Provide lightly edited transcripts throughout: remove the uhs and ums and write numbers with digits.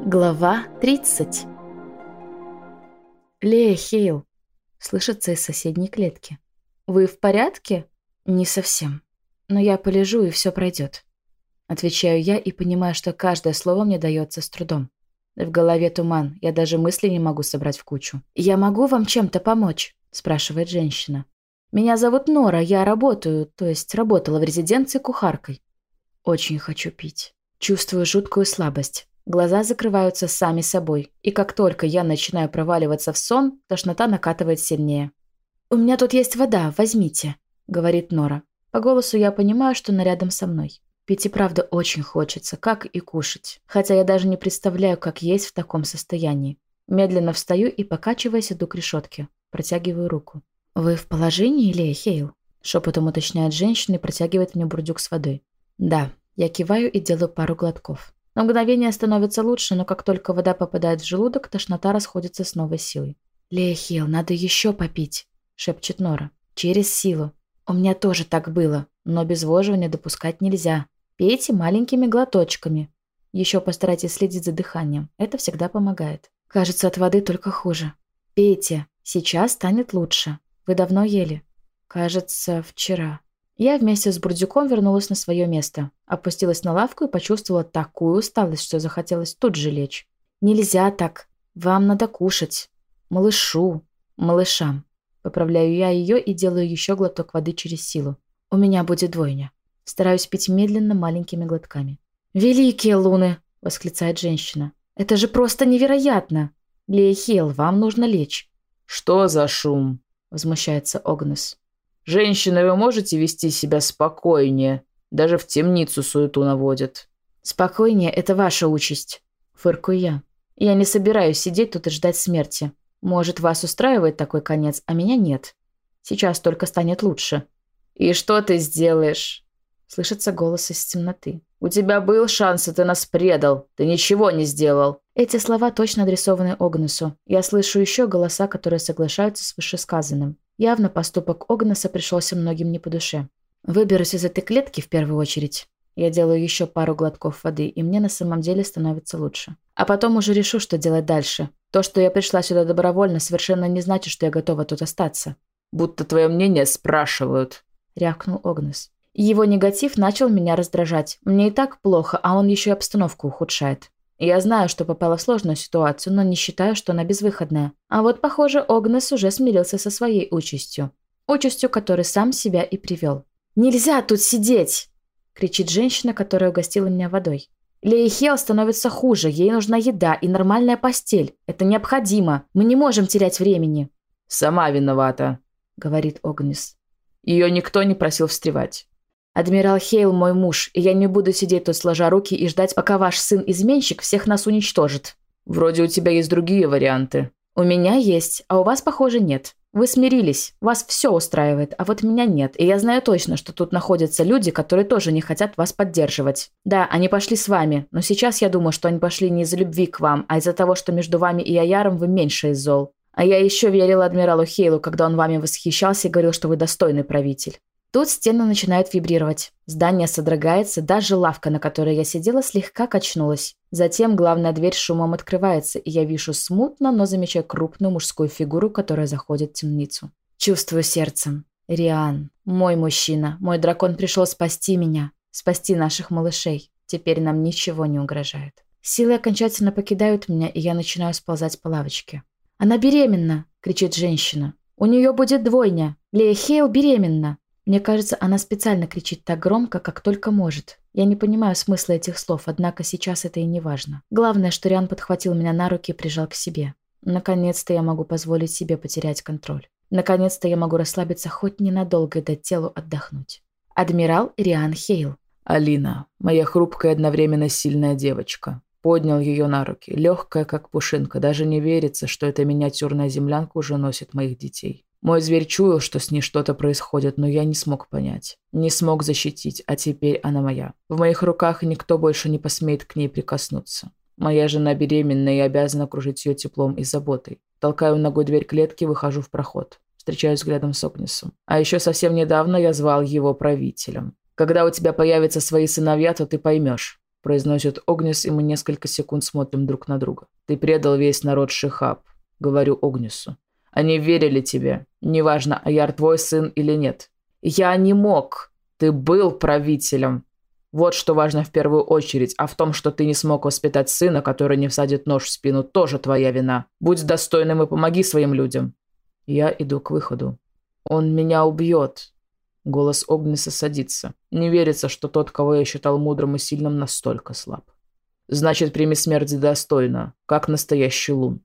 Глава 30. «Лея Хейл», — слышится из соседней клетки. «Вы в порядке?» «Не совсем. Но я полежу, и все пройдет». Отвечаю я и понимаю, что каждое слово мне дается с трудом. В голове туман, я даже мысли не могу собрать в кучу. «Я могу вам чем-то помочь?» — спрашивает женщина. «Меня зовут Нора, я работаю, то есть работала в резиденции кухаркой». Очень хочу пить. Чувствую жуткую слабость. Глаза закрываются сами собой, и как только я начинаю проваливаться в сон, тошнота накатывает сильнее. «У меня тут есть вода, возьмите», — говорит Нора. По голосу я понимаю, что она рядом со мной. Пить и правда очень хочется, как и кушать. Хотя я даже не представляю, как есть в таком состоянии. Медленно встаю и, покачиваясь, иду к решетке. Протягиваю руку. «Вы в положении, Лея Хейл?» Шепотом уточняет женщина и протягивает мне бурдюк с водой. «Да». Я киваю и делаю пару глотков. На мгновение становится лучше, но как только вода попадает в желудок, тошнота расходится с новой силой. «Лея Хейл, надо еще попить», — шепчет Нора. «Через силу. У меня тоже так было, но обезвоживания допускать нельзя. Пейте маленькими глоточками. Еще постарайтесь следить за дыханием. Это всегда помогает. Кажется, от воды только хуже. Пейте. Сейчас станет лучше. Вы давно ели?» «Кажется, вчера». Я вместе с бурдюком вернулась на свое место, опустилась на лавку и почувствовала такую усталость, что захотелось тут же лечь. «Нельзя так. Вам надо кушать. Малышу. Малышам». Поправляю я ее и делаю еще глоток воды через силу. У меня будет двойня. Стараюсь пить медленно, маленькими глотками. «Великие луны!» — восклицает женщина. «Это же просто невероятно! Лея Хейл, вам нужно лечь». «Что за шум?» — возмущается Огнес. «Женщины, вы можете вести себя спокойнее? Даже в темницу суету наводят». «Спокойнее — это ваша участь», — фыркаю я. «Я не собираюсь сидеть тут и ждать смерти. Может, вас устраивает такой конец, а меня нет. Сейчас только станет лучше». «И что ты сделаешь?» — слышится голос из темноты. «У тебя был шанс, и ты нас предал. Ты ничего не сделал». Эти слова точно адресованы Огнесу. Я слышу еще голоса, которые соглашаются с вышесказанным. Явно поступок Огнеса пришелся многим не по душе. Выберусь из этой клетки в первую очередь. Я делаю еще пару глотков воды, и мне на самом деле становится лучше. А потом уже решу, что делать дальше. То, что я пришла сюда добровольно, совершенно не значит, что я готова тут остаться. «Будто твое мнение спрашивают», — рявкнул Огнес. Его негатив начал меня раздражать. Мне и так плохо, а он еще и обстановку ухудшает. Я знаю, что попала в сложную ситуацию, но не считаю, что она безвыходная. А вот, похоже, Огнес уже смирился со своей участью. Участью, которой сам себя и привел. «Нельзя тут сидеть!» — кричит женщина, которая угостила меня водой. «Лея Хейл становится хуже, ей нужна еда и нормальная постель. Это необходимо. Мы не можем терять времени». «Сама виновата», — говорит Огнес. «Ее никто не просил встревать». «Адмирал Хейл мой муж, и я не буду сидеть тут сложа руки и ждать, пока ваш сын-изменщик всех нас уничтожит». «Вроде у тебя есть другие варианты». «У меня есть, а у вас, похоже, нет. Вы смирились, вас все устраивает, а вот меня нет, и я знаю точно, что тут находятся люди, которые тоже не хотят вас поддерживать. Да, они пошли с вами, но сейчас я думаю, что они пошли не из-за любви к вам, а из-за того, что между вами и Аяром вы меньше из зол. А я еще верила адмиралу Хейлу, когда он вами восхищался и говорил, что вы достойный правитель». Тут стены начинают вибрировать. Здание содрогается, даже лавка, на которой я сидела, слегка качнулась. Затем главная дверь шумом открывается, и я вижу смутно, но замечаю крупную мужскую фигуру, которая заходит в темницу. Чувствую сердцем. Риан, мой мужчина, мой дракон пришел спасти меня, спасти наших малышей. Теперь нам ничего не угрожает. Силы окончательно покидают меня, и я начинаю сползать по лавочке. «Она беременна!» – кричит женщина. «У нее будет двойня! Лея Хейл беременна!» Мне кажется, она специально кричит так громко, как только может. Я не понимаю смысла этих слов, однако сейчас это и не важно. Главное, что Риан подхватил меня на руки и прижал к себе. Наконец-то я могу позволить себе потерять контроль. Наконец-то я могу расслабиться хоть ненадолго и дать телу отдохнуть. Адмирал Риан Хейл. «Алина, моя хрупкая и одновременно сильная девочка». Поднял ее на руки, легкая, как пушинка. Даже не верится, что эта миниатюрная землянка уже носит моих детей. Мой зверь чуял, что с ней что-то происходит, но я не смог понять. Не смог защитить, а теперь она моя. В моих руках никто больше не посмеет к ней прикоснуться. Моя жена беременна и обязана окружить ее теплом и заботой. Толкаю ногой дверь клетки, выхожу в проход. Встречаюсь взглядом с Огнесом. А еще совсем недавно я звал его правителем. Когда у тебя появятся свои сыновья, то ты поймешь. произносит Огнис, и мы несколько секунд смотрим друг на друга. «Ты предал весь народ Шихаб», — говорю Огнису. «Они верили тебе. Неважно, Аяр твой сын или нет». «Я не мог. Ты был правителем. Вот что важно в первую очередь. А в том, что ты не смог воспитать сына, который не всадит нож в спину, тоже твоя вина. Будь достойным и помоги своим людям». Я иду к выходу. «Он меня убьет». Голос Огниса садится. Не верится, что тот, кого я считал мудрым и сильным, настолько слаб. «Значит, прими смерть достойно, как настоящий лун».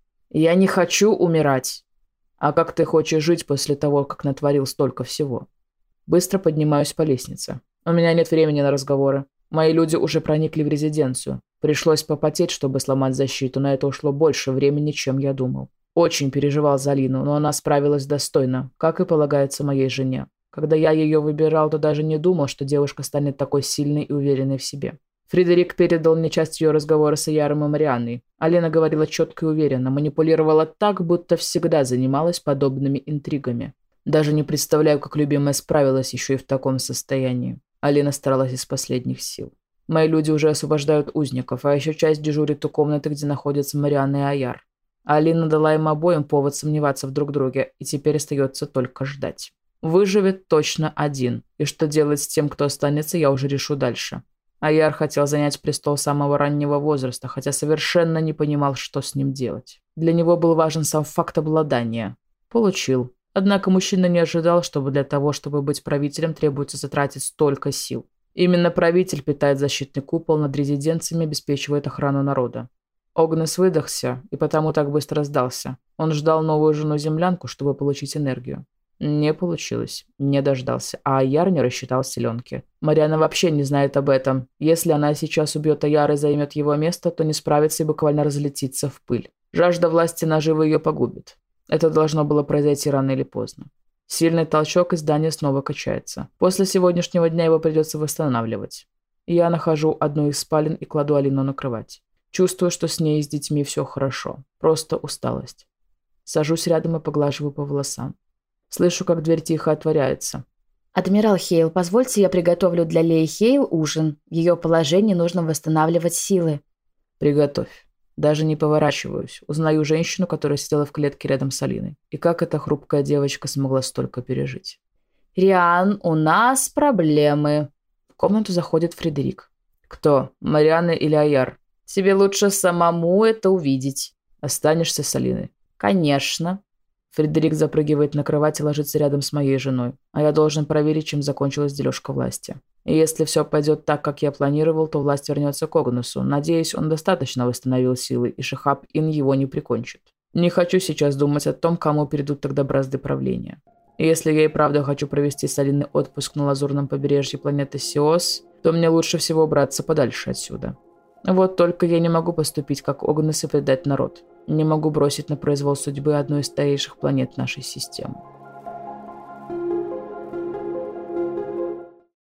«Я не хочу умирать». «А как ты хочешь жить после того, как натворил столько всего?» Быстро поднимаюсь по лестнице. У меня нет времени на разговоры. Мои люди уже проникли в резиденцию. Пришлось попотеть, чтобы сломать защиту. На это ушло больше времени, чем я думал. Очень переживал за Лину, но она справилась достойно, как и полагается моей жене. Когда я ее выбирал, то даже не думал, что девушка станет такой сильной и уверенной в себе. Фредерик передал мне часть ее разговора с Аяром и Марианной. Алина говорила четко и уверенно, манипулировала так, будто всегда занималась подобными интригами. Даже не представляю, как любимая справилась еще и в таком состоянии. Алина старалась из последних сил. Мои люди уже освобождают узников, а еще часть дежурит у комнаты, где находятся Марианна и Аяр. Алина дала им обоим повод сомневаться в друг друге, и теперь остается только ждать. Выживет точно один, и что делать с тем, кто останется, я уже решу дальше. Аяр хотел занять престол с самого раннего возраста, хотя совершенно не понимал, что с ним делать. Для него был важен сам факт обладания. Получил. Однако мужчина не ожидал, чтобы для того, чтобы быть правителем, требуется затратить столько сил. Именно правитель питает защитный купол над резиденциями, обеспечивает охрану народа. Огнес выдохся и потому так быстро сдался. Он ждал новую жену-землянку, чтобы получить энергию. Не получилось, не дождался, а Аяр не рассчитал силенки. Марианна вообще не знает об этом. Если она сейчас убьет Аяра и займет его место, то не справится и буквально разлетится в пыль. Жажда власти наживы ее погубит. Это должно было произойти рано или поздно. Сильный толчок, и здание снова качается. После сегодняшнего дня его придется восстанавливать. Я нахожу одну из спален и кладу Алину на кровать. Чувствую, что с ней и с детьми все хорошо. Просто усталость. Сажусь рядом и поглаживаю по волосам. Слышу, как дверь тихо отворяется. «Адмирал Хейл, позвольте я приготовлю для Леи Хейл ужин. В ее положении нужно восстанавливать силы». «Приготовь». Даже не поворачиваюсь. Узнаю женщину, которая сидела в клетке рядом с Алиной. И как эта хрупкая девочка смогла столько пережить. «Риан, у нас проблемы». В комнату заходит Фредерик. «Кто? Марианна или Аяр?» «Тебе лучше самому это увидеть». «Останешься с Алиной?» «Конечно». Фредерик запрыгивает на кровать и ложится рядом с моей женой. А я должен проверить, чем закончилась дележка власти. И если все пойдет так, как я планировал, то власть вернется к Огнесу. Надеюсь, он достаточно восстановил силы, и Шихаб-Ин его не прикончит. Не хочу сейчас думать о том, кому перейдут тогда бразды правления. И если я и правда хочу провести с Алиной отпуск на лазурном побережье планеты Сиос, то мне лучше всего убраться подальше отсюда. Вот только я не могу поступить как Огнес и предать народ. Не могу бросить на произвол судьбы одну из старейших планет нашей системы.